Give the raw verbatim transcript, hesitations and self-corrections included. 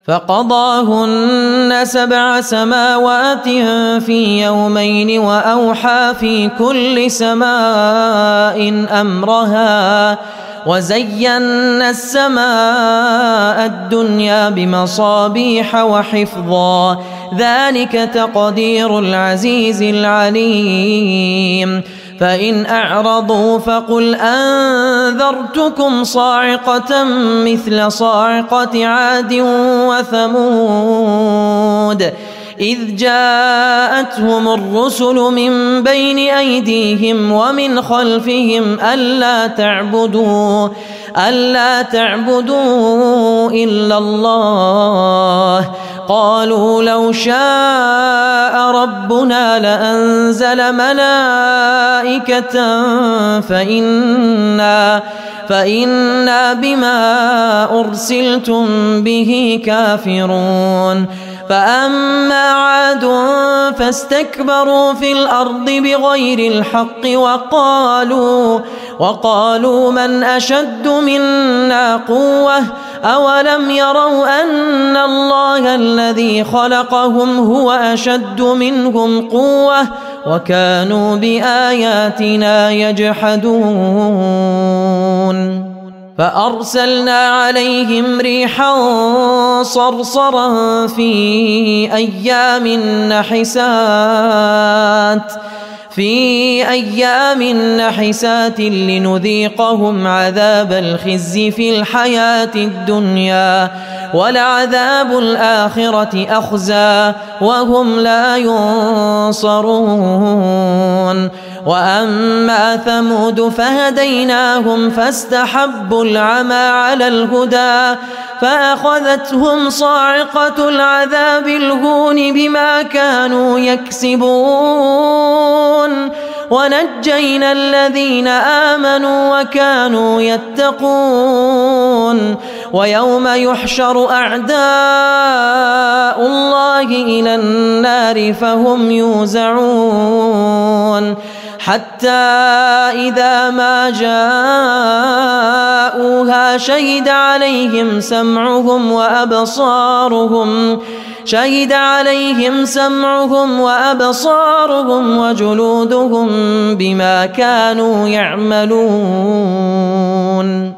فقضاهن سبع سماوات في يومين وأوحى في كل سماء أمرها وزينا السماء الدنيا بمصابيح وحفظا ذلك تقدير العزيز العليم فإن أعرضوا فقل أنذرتكم صاعقة مثل صاعقة عاد وثمود إذ جاءتهم الرسل من بين أيديهم ومن خلفهم ألا تعبدوا ألا تعبدوا إلا الله قالوا لو شاء ربنا لأنزل ملائكة فإنا فإنا بما أرسلتم به كافرون فأما عاد فاستكبروا في الأرض بغير الحق وقالوا وقالوا من أشد منا قوة أولم يروا أن الله الذي خلقهم هو أشد منهم قوة وكانوا بآياتنا يجحدون فأرسلنا عليهم ريحا صرصرا في أيام نحسات في أيام نحسات لنذيقهم عذاب الخزي في الحياة الدنيا ولعذاب الآخرة أخزى وهم لا ينصرون وأما ثمود فهديناهم فاستحبوا العمى على الهدى فأخذتهم صاعقة العذاب الهون بما كانوا يكسبون ونجينا الذين آمنوا وكانوا يتقون ويوم يحشر أعداء الله إلى النار فهم يوزعون حتى إذا ما جاءوها شهد عليهم سمعهم وأبصارهم شهد عليهم سمعهم وأبصارهم وجلودهم بما كانوا يعملون